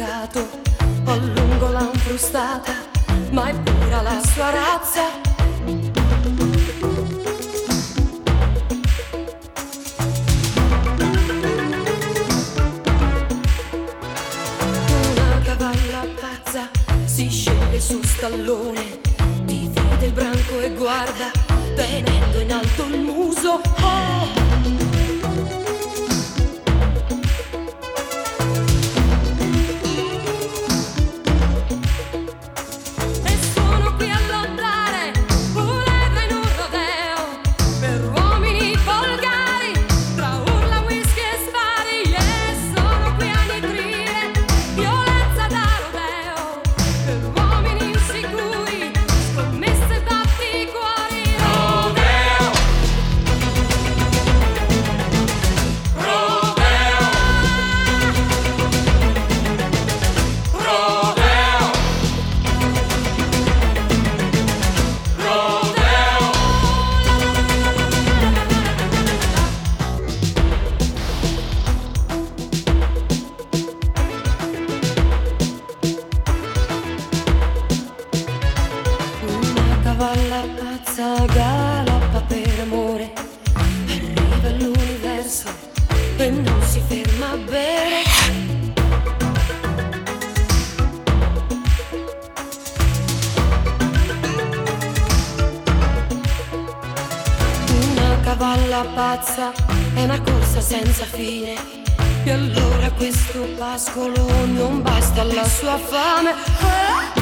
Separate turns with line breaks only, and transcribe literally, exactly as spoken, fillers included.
peccato, a lungo l'han frustata, ma è pura la sua razza. Una cavalla pazza si scende su stallone, divide il branco e guarda, tenendo in alto il muso. Oh! Cavalla pazza galoppa per amore, arriva all'universo e non si ferma a bere. Una cavalla pazza è una corsa senza fine, e allora questo pascolo non basta alla sua fame.